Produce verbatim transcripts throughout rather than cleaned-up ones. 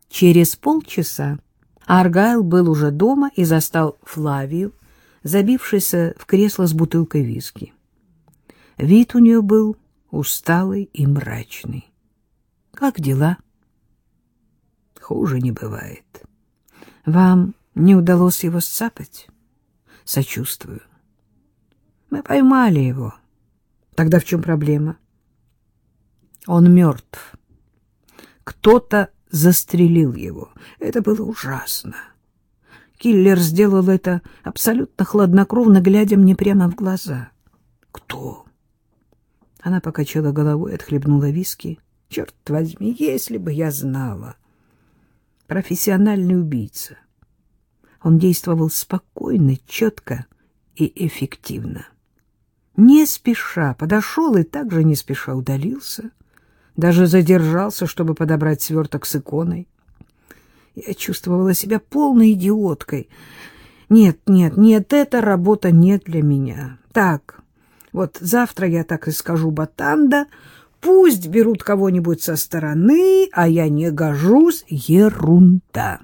Через полчаса Аргайл был уже дома и застал Флавию, забившейся в кресло с бутылкой виски. Вид у нее был усталый и мрачный. — Как дела? — Хуже не бывает. — Вам не удалось его сцапать? — Сочувствую. — Мы поймали его. Тогда в чем проблема? — Он мертв. Кто-то застрелил его. Это было ужасно. Киллер сделал это абсолютно хладнокровно, глядя мне прямо в глаза. Кто? Она покачала головой и отхлебнула виски. Черт возьми, если бы я знала. Профессиональный убийца. Он действовал спокойно, четко и эффективно. Не спеша подошел и также не спеша удалился. Даже задержался, чтобы подобрать сверток с иконой. Я чувствовала себя полной идиоткой. Нет, нет, нет, эта работа не для меня. Так, вот завтра я так и скажу Батанда, пусть берут кого-нибудь со стороны, а я не гожусь. Ерунда.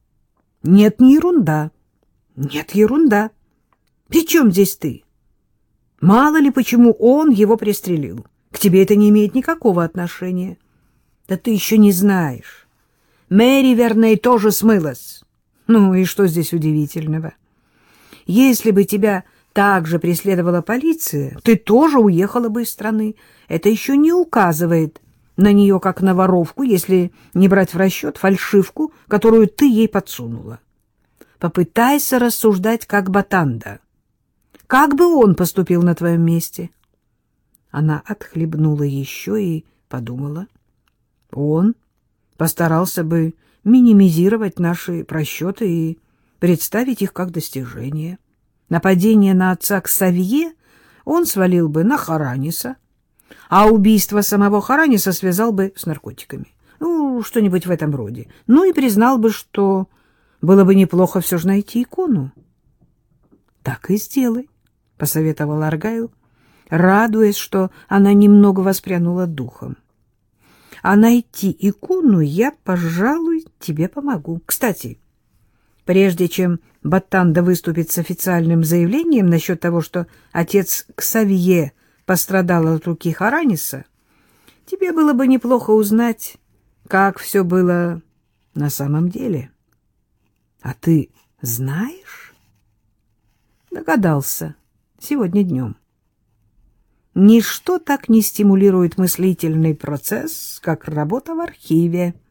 Нет, не ерунда. Нет, ерунда. При чем здесь ты? Мало ли, почему он его пристрелил. К тебе это не имеет никакого отношения. Да ты еще не знаешь. Мэри Верней тоже смылась. Ну и что здесь удивительного? Если бы тебя так же преследовала полиция, ты тоже уехала бы из страны. Это еще не указывает на нее как на воровку, если не брать в расчет фальшивку, которую ты ей подсунула. Попытайся рассуждать как Батанда. Как бы он поступил на твоем месте? Она отхлебнула еще и подумала. Он постарался бы минимизировать наши просчеты и представить их как достижение. Нападение на отца Ксавье он свалил бы на Хараниса, а убийство самого Хараниса связал бы с наркотиками. Ну, что-нибудь в этом роде. Ну и признал бы, что было бы неплохо все же найти икону. — Так и сделай, — посоветовал Аргайл, радуясь, что она немного воспрянула духом. — А найти икону я, пожалуй, тебе помогу. Кстати, прежде чем Батанда выступит с официальным заявлением насчет того, что отец Ксавье пострадал от руки Хараниса, тебе было бы неплохо узнать, как все было на самом деле. — А ты знаешь? — Догадался сегодня днем. Ничто так не стимулирует мыслительный процесс, как работа в архиве.